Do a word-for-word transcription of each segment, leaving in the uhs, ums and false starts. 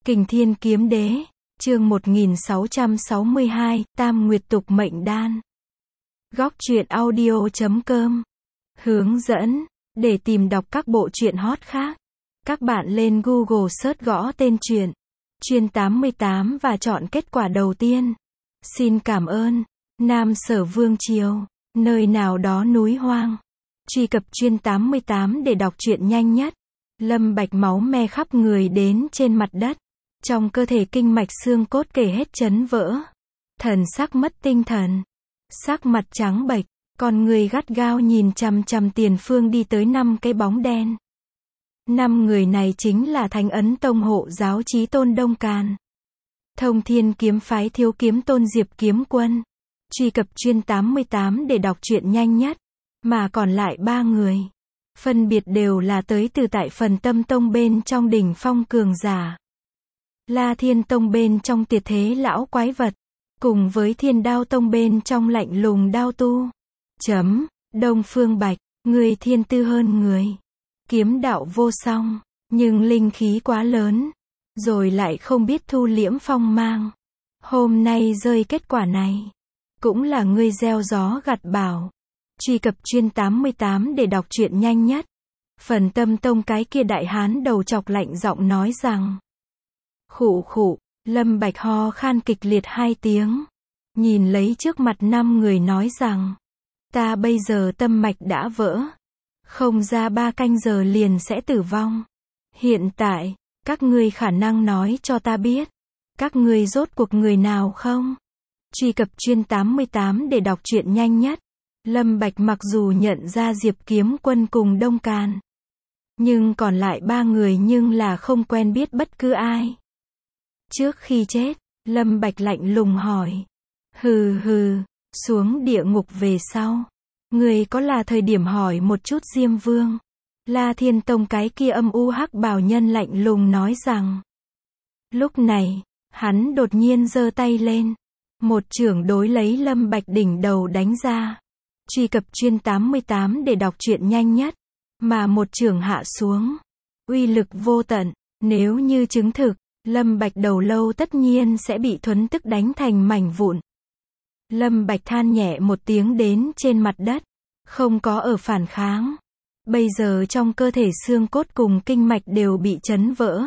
Kình Thiên Kiếm Đế, chương một nghìn sáu trăm sáu mươi hai, Tam Nguyệt Tục Mệnh Đan. Góc truyện audio chấm com. Hướng dẫn, để tìm đọc các bộ truyện hot khác, các bạn lên Google search gõ tên truyện, Chuyên tám mươi tám và chọn kết quả đầu tiên. Xin cảm ơn, Nam Sở Vương Triều, nơi nào đó núi hoang. Truy cập Chuyên tám mươi tám để đọc truyện nhanh nhất. Lâm Bạch máu me khắp người đến trên mặt đất. Trong cơ thể kinh mạch xương cốt kể hết chấn vỡ. Thần sắc mất tinh thần. Sắc mặt trắng bệch, con người gắt gao nhìn chằm chằm tiền phương đi tới năm cái bóng đen. Năm người này chính là Thánh Ấn Tông hộ giáo Chí Tôn Đông Càn, Thông Thiên Kiếm Phái Thiếu Kiếm Tôn Diệp Kiếm Quân. Truy cập Chuyên tám mươi tám để đọc truyện nhanh nhất. Mà còn lại ba người, phân biệt đều là tới từ tại Phần Tâm Tông bên trong đỉnh phong cường giả, La Thiên Tông bên trong tuyệt thế lão quái vật, cùng với Thiên Đao Tông bên trong lạnh lùng đao tu. Chấm, Đông Phương Bạch, người thiên tư hơn người, kiếm đạo vô song, nhưng linh khí quá lớn, rồi lại không biết thu liễm phong mang. Hôm nay rơi kết quả này, cũng là ngươi gieo gió gặt bão. Truy cập Chuyên tám mươi tám để đọc truyện nhanh nhất. Phần Tâm Tông cái kia đại hán đầu chọc lạnh giọng nói rằng. Khụ khụ, Lâm Bạch ho khan kịch liệt hai tiếng. Nhìn lấy trước mặt năm người nói rằng. Ta bây giờ tâm mạch đã vỡ. Không ra ba canh giờ liền sẽ tử vong. Hiện tại, các ngươi khả năng nói cho ta biết. Các ngươi rốt cuộc người nào không? Truy cập Chuyên tám mươi tám để đọc truyện nhanh nhất. Lâm Bạch mặc dù nhận ra Diệp Kiếm Quân cùng Đông Càn, nhưng còn lại ba người nhưng là không quen biết bất cứ ai. Trước khi chết, Lâm Bạch lạnh lùng hỏi. Hừ hừ, xuống địa ngục về sau. Người có là thời điểm hỏi một chút Diêm Vương. La Thiên Tông cái kia âm u hắc bào nhân lạnh lùng nói rằng. Lúc này, hắn đột nhiên giơ tay lên. Một chưởng đối lấy Lâm Bạch đỉnh đầu đánh ra. Truy cập Chuyên tám mươi tám để đọc truyện nhanh nhất. Mà một chưởng hạ xuống, uy lực vô tận, nếu như chứng thực, Lâm Bạch đầu lâu tất nhiên sẽ bị thuấn tức đánh thành mảnh vụn. Lâm Bạch than nhẹ một tiếng đến trên mặt đất, không có ở phản kháng. Bây giờ trong cơ thể xương cốt cùng kinh mạch đều bị chấn vỡ.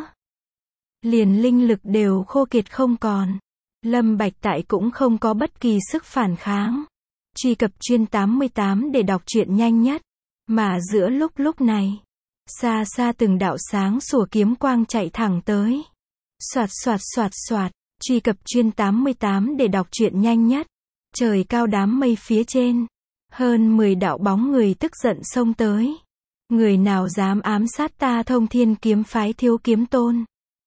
Liền linh lực đều khô kiệt không còn. Lâm Bạch tại cũng không có bất kỳ sức phản kháng. Truy cập Chuyên tám mươi tám để đọc truyện nhanh nhất. Mà giữa lúc lúc này, xa xa từng đạo sáng sủa kiếm quang chạy thẳng tới. Soạt soạt soạt soạt, truy cập Chuyên tám mươi tám để đọc truyện nhanh nhất. Trời cao đám mây phía trên, hơn mười đạo bóng người tức giận xông tới. Người nào dám ám sát ta Thông Thiên Kiếm Phái Thiếu Kiếm Tôn?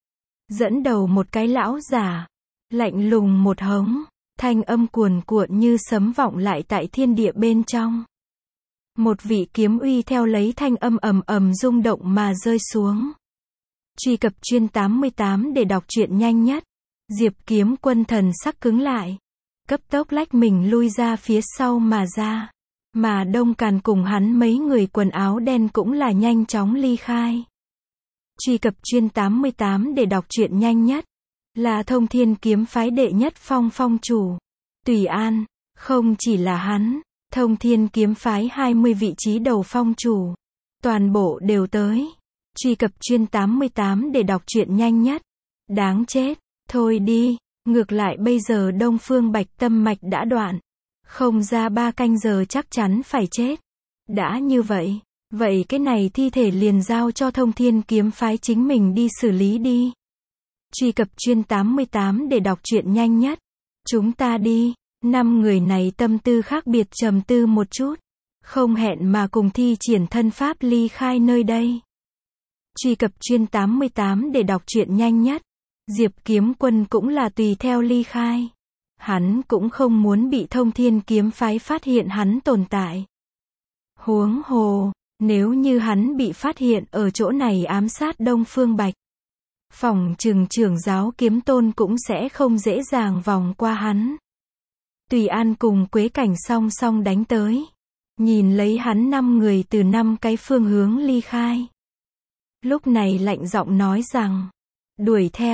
Dẫn đầu một cái lão giả, lạnh lùng một hống, thanh âm cuồn cuộn như sấm vọng lại tại thiên địa bên trong. Một vị kiếm uy theo lấy thanh âm ầm ầm rung động mà rơi xuống. Truy cập Chuyên tám mươi tám để đọc truyện nhanh nhất. Diệp Kiếm Quân thần sắc cứng lại, cấp tốc lách mình lui ra phía sau mà ra. Mà Đông Càn cùng hắn mấy người quần áo đen cũng là nhanh chóng ly khai. Truy cập Chuyên tám mươi tám để đọc truyện nhanh nhất. Là Thông Thiên Kiếm Phái đệ nhất phong phong chủ Tùy An, không chỉ là hắn, Thông Thiên Kiếm Phái hai mươi vị trí đầu phong chủ, toàn bộ đều tới. Truy cập Chuyên tám mươi tám để đọc truyện nhanh nhất. Đáng chết, thôi đi, ngược lại bây giờ Đông Phương Bạch tâm mạch đã đoạn, không ra ba canh giờ chắc chắn phải chết. Đã như vậy, vậy cái này thi thể liền giao cho Thông Thiên Kiếm Phái chính mình đi xử lý đi. Truy cập Chuyên tám mươi tám để đọc truyện nhanh nhất. Chúng ta đi. Năm người này tâm tư khác biệt trầm tư một chút, không hẹn mà cùng thi triển thân pháp ly khai nơi đây. Truy cập Chuyên tám mươi tám để đọc truyện nhanh nhất. Diệp Kiếm Quân cũng là tùy theo ly khai. Hắn cũng không muốn bị Thông Thiên Kiếm Phái phát hiện hắn tồn tại. Huống hồ, nếu như hắn bị phát hiện ở chỗ này ám sát Đông Phương Bạch, phỏng chừng trưởng giáo Kiếm Tôn cũng sẽ không dễ dàng vòng qua hắn. Tùy An cùng Quế Cảnh song song đánh tới. Nhìn lấy hắn năm người từ năm cái phương hướng ly khai. Lúc này lạnh giọng nói rằng. Đuổi theo.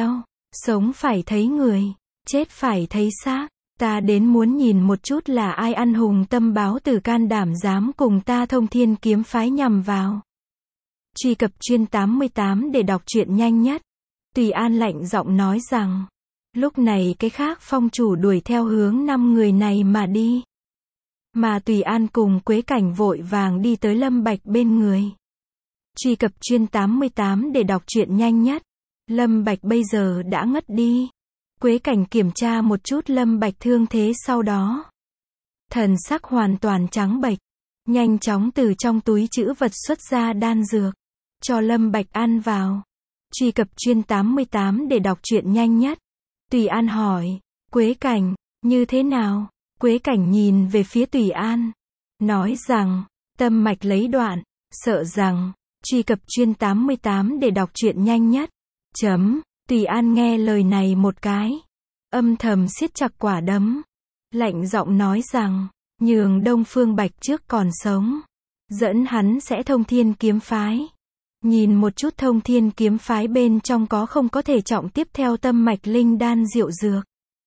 Sống phải thấy người, chết phải thấy xác. Ta đến muốn nhìn một chút là ai ăn hùng tâm báo tử can đảm dám cùng ta Thông Thiên kiếm phái nhằm vào. Truy cập chuyên tám mươi tám để đọc truyện nhanh nhất. Tùy An lạnh giọng nói rằng. Lúc này cái khác phong chủ đuổi theo hướng năm người này mà đi. Mà Tùy An cùng Quế Cảnh vội vàng đi tới Lâm Bạch bên người. Truy cập chuyên tám mươi tám để đọc truyện nhanh nhất. Lâm Bạch bây giờ đã ngất đi. Quế Cảnh kiểm tra một chút Lâm Bạch thương thế sau đó. Thần sắc hoàn toàn trắng bệch. Nhanh chóng từ trong túi trữ vật xuất ra đan dược. Cho Lâm Bạch ăn vào. Truy cập chuyên tám mươi tám để đọc truyện nhanh nhất. Tùy An hỏi. Quế Cảnh, như thế nào? Quế Cảnh nhìn về phía Tùy An. Nói rằng, tâm mạch lấy đoạn. Sợ rằng, truy cập chuyên tám mươi tám để đọc truyện nhanh nhất. Chấm. Tùy An nghe lời này một cái. Âm thầm siết chặt quả đấm. Lạnh giọng nói rằng, nhường Đông Phương Bạch trước còn sống. Dẫn hắn sẽ Thông Thiên kiếm phái. Nhìn một chút Thông Thiên kiếm phái bên trong có không có thể trọng tiếp theo tâm mạch linh đan diệu dược.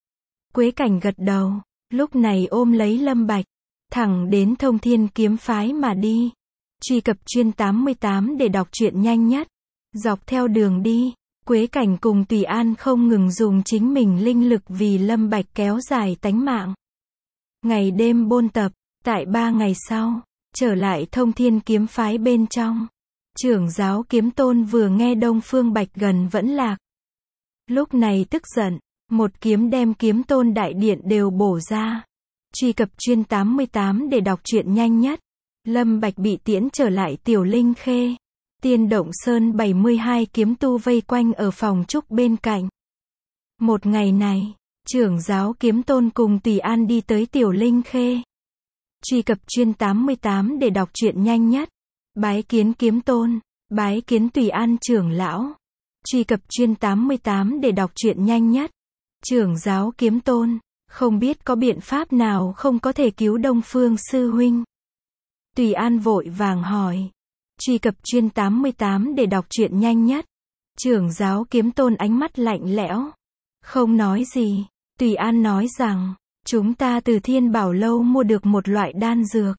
Quế Cảnh gật đầu. Lúc này ôm lấy Lâm Bạch. Thẳng đến Thông Thiên kiếm phái mà đi. Truy cập chuyên tám mươi tám để đọc truyện nhanh nhất. Dọc theo đường đi. Quế Cảnh cùng Tùy An không ngừng dùng chính mình linh lực vì Lâm Bạch kéo dài tánh mạng. Ngày đêm bôn tập, tại ba ngày sau, trở lại Thông Thiên kiếm phái bên trong. Trưởng giáo Kiếm Tôn vừa nghe Đông Phương Bạch gần vẫn lạc. Lúc này tức giận, một kiếm đem Kiếm Tôn đại điện đều bổ ra. Truy cập chuyên tám mươi tám để đọc truyện nhanh nhất. Lâm Bạch bị tiễn trở lại Tiểu Linh Khê. Tiên Động Sơn bảy mươi hai kiếm tu vây quanh ở phòng trúc bên cạnh. Một ngày này, trưởng giáo Kiếm Tôn cùng Tùy An đi tới Tiểu Linh Khê. Truy cập chuyên tám mươi tám để đọc truyện nhanh nhất. Bái kiến Kiếm Tôn, bái kiến Tùy An trưởng lão. Truy cập chuyên tám mươi tám để đọc truyện nhanh nhất. Trưởng giáo Kiếm Tôn, không biết có biện pháp nào không có thể cứu Đông Phương sư huynh. Tùy An vội vàng hỏi. Truy cập chuyên tám mươi tám để đọc truyện nhanh nhất. Trưởng giáo Kiếm Tôn ánh mắt lạnh lẽo. Không nói gì. Tùy An nói rằng, chúng ta từ Thiên Bảo Lâu mua được một loại đan dược.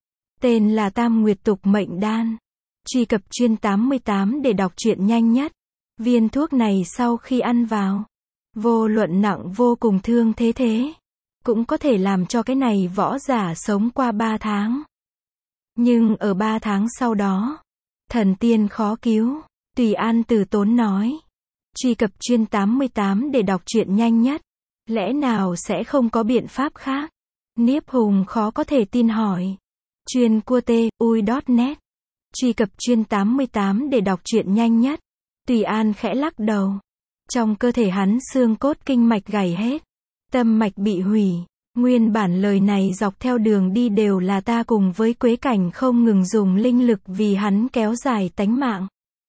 Tên là Tam Nguyệt Tục Mệnh Đan. Truy cập chuyên tám mươi tám để đọc truyện nhanh nhất. Viên thuốc này sau khi ăn vào, vô luận nặng vô cùng thương thế thế, cũng có thể làm cho cái này võ giả sống qua ba tháng. Nhưng ở ba tháng sau đó, thần tiên khó cứu. Tùy An từ tốn nói. Truy cập chuyên tám mươi tám để đọc truyện nhanh nhất. Lẽ nào sẽ không có biện pháp khác? Niếp Hùng khó có thể tin hỏi. Chuyên cua tê, ui net. Truy cập chuyên tám mươi tám để đọc truyện nhanh nhất. Tùy An khẽ lắc đầu. Trong cơ thể hắn xương cốt kinh mạch gãy hết. Tâm mạch bị hủy. Nguyên bản lời này dọc theo đường đi đều là ta cùng với Quế Cảnh không ngừng dùng linh lực vì hắn kéo dài tánh mạng.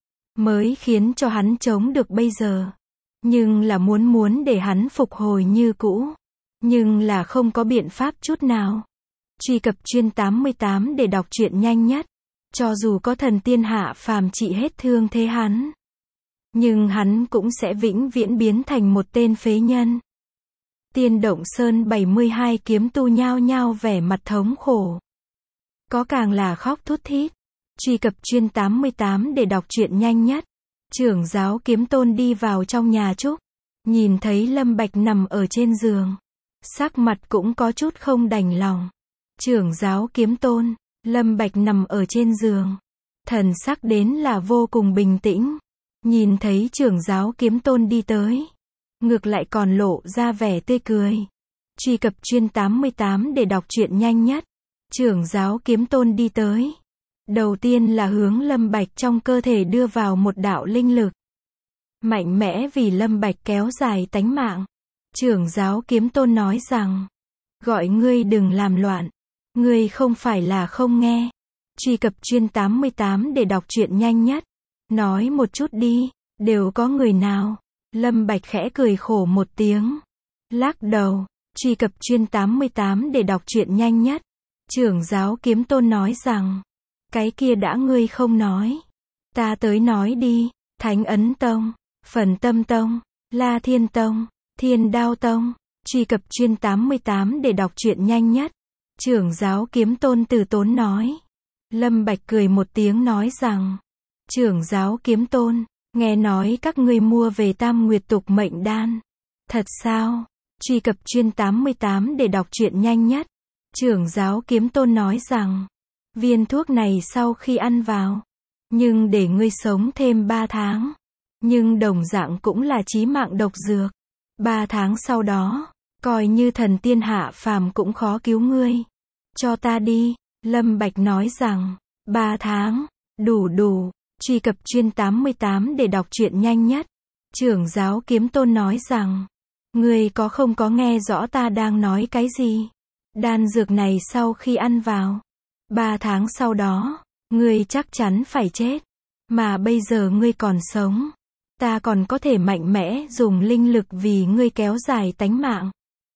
Mới khiến cho hắn chống được bây giờ. Nhưng là muốn muốn để hắn phục hồi như cũ. Nhưng là không có biện pháp chút nào. Truy cập chuyên tám mươi tám để đọc truyện nhanh nhất. Cho dù có thần tiên hạ phàm trị hết thương thế hắn. Nhưng hắn cũng sẽ vĩnh viễn biến thành một tên phế nhân. Tiên Động Sơn bảy mươi hai kiếm tu nhao nhao vẻ mặt thống khổ. Có càng là khóc thút thít. Truy cập chuyên tám mươi tám để đọc truyện nhanh nhất. Trưởng giáo Kiếm Tôn đi vào trong nhà trúc. Nhìn thấy Lâm Bạch nằm ở trên giường. Sắc mặt cũng có chút không đành lòng. Trưởng giáo Kiếm Tôn, Lâm Bạch nằm ở trên giường. Thần sắc đến là vô cùng bình tĩnh. Nhìn thấy trưởng giáo Kiếm Tôn đi tới. Ngược lại còn lộ ra vẻ tươi cười. Truy cập chuyên tám mươi tám để đọc truyện nhanh nhất. Trưởng giáo Kiếm Tôn đi tới. Đầu tiên là hướng Lâm Bạch trong cơ thể đưa vào một đạo linh lực. Mạnh mẽ vì Lâm Bạch kéo dài tánh mạng. Trưởng giáo Kiếm Tôn nói rằng. Gọi ngươi đừng làm loạn. Ngươi không phải là không nghe. Truy cập chuyên tám mươi tám để đọc truyện nhanh nhất. Nói một chút đi. Đều có người nào? Lâm Bạch khẽ cười khổ một tiếng. Lắc đầu. Truy cập chuyên tám mươi tám để đọc truyện nhanh nhất. Trưởng giáo Kiếm Tôn nói rằng. Cái kia đã ngươi không nói. Ta tới nói đi. Thánh Ấn Tông, Phần Tâm Tông, La Thiên Tông, Thiên Đao Tông. Truy cập chuyên tám mươi tám để đọc truyện nhanh nhất. Trưởng giáo Kiếm Tôn từ tốn nói. Lâm Bạch cười một tiếng nói rằng. Trưởng giáo Kiếm Tôn, nghe nói các ngươi mua về Tam Nguyệt Tục Mệnh Đan. Thật sao? Truy cập chuyên tám mươi tám để đọc truyện nhanh nhất. Trưởng giáo Kiếm Tôn nói rằng. Viên thuốc này sau khi ăn vào, nhưng để ngươi sống thêm ba tháng. Nhưng đồng dạng cũng là chí mạng độc dược. Ba tháng sau đó, coi như thần tiên hạ phàm cũng khó cứu ngươi. Cho ta đi, Lâm Bạch nói rằng. Ba tháng, đủ đủ. Truy cập chuyên tám mươi tám để đọc truyện nhanh nhất. Trưởng giáo Kiếm Tôn nói rằng. Ngươi có không có nghe rõ ta đang nói cái gì? Đan dược này sau khi ăn vào, ba tháng sau đó, ngươi chắc chắn phải chết. Mà bây giờ ngươi còn sống. Ta còn có thể mạnh mẽ dùng linh lực vì ngươi kéo dài tánh mạng.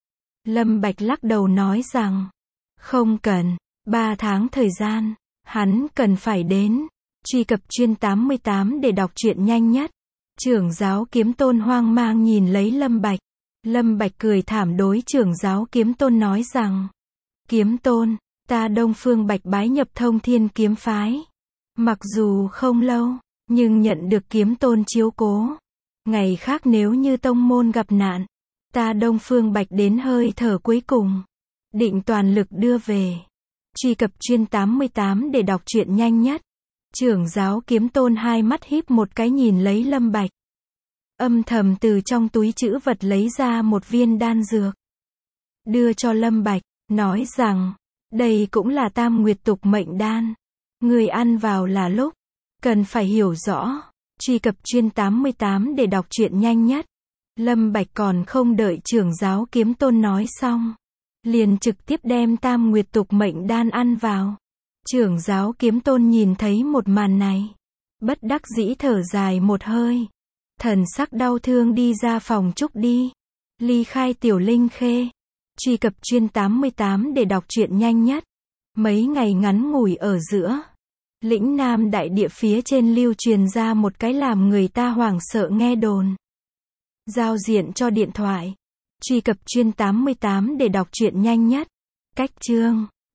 Lâm Bạch lắc đầu nói rằng. Không cần, ba tháng thời gian, hắn cần phải đến. Truy cập chuyên tám mươi tám để đọc truyện nhanh nhất. Trưởng giáo Kiếm Tôn hoang mang nhìn lấy Lâm Bạch. Lâm Bạch cười thảm đối trưởng giáo Kiếm Tôn nói rằng. Kiếm Tôn, ta Đông Phương Bạch bái nhập Thông Thiên Kiếm Phái. Mặc dù không lâu, nhưng nhận được Kiếm Tôn chiếu cố. Ngày khác nếu như tông môn gặp nạn, ta Đông Phương Bạch đến hơi thở cuối cùng, định toàn lực đưa về. Truy cập chuyên tám mươi tám để đọc truyện nhanh nhất. Trưởng giáo Kiếm Tôn hai mắt híp một cái nhìn lấy Lâm Bạch. Âm thầm từ trong túi trữ vật lấy ra một viên đan dược. Đưa cho Lâm Bạch, nói rằng, đây cũng là Tam Nguyệt Tục Mệnh Đan. Người ăn vào là lúc, cần phải hiểu rõ. Truy cập chuyên tám mươi tám để đọc truyện nhanh nhất. Lâm Bạch còn không đợi trưởng giáo Kiếm Tôn nói xong, liền trực tiếp đem Tam Nguyệt Tục Mệnh Đan ăn vào. Trưởng giáo Kiếm Tôn nhìn thấy một màn này, bất đắc dĩ thở dài một hơi, thần sắc đau thương đi ra phòng trúc đi, ly khai Tiểu Linh Khê. Truy cập chuyên tám mươi tám để đọc truyện nhanh nhất. Mấy ngày ngắn ngủi ở giữa, lĩnh Nam đại địa phía trên lưu truyền ra một cái làm người ta hoảng sợ nghe đồn. Giao diện cho điện thoại. Truy cập chuyên tám mươi tám để đọc truyện nhanh nhất. Cách chương